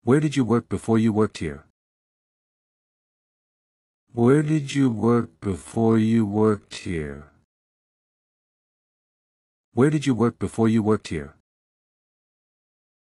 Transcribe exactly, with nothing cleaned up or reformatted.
Where did you work before you worked here? Where did you work before you worked here? Where did you work before you worked here?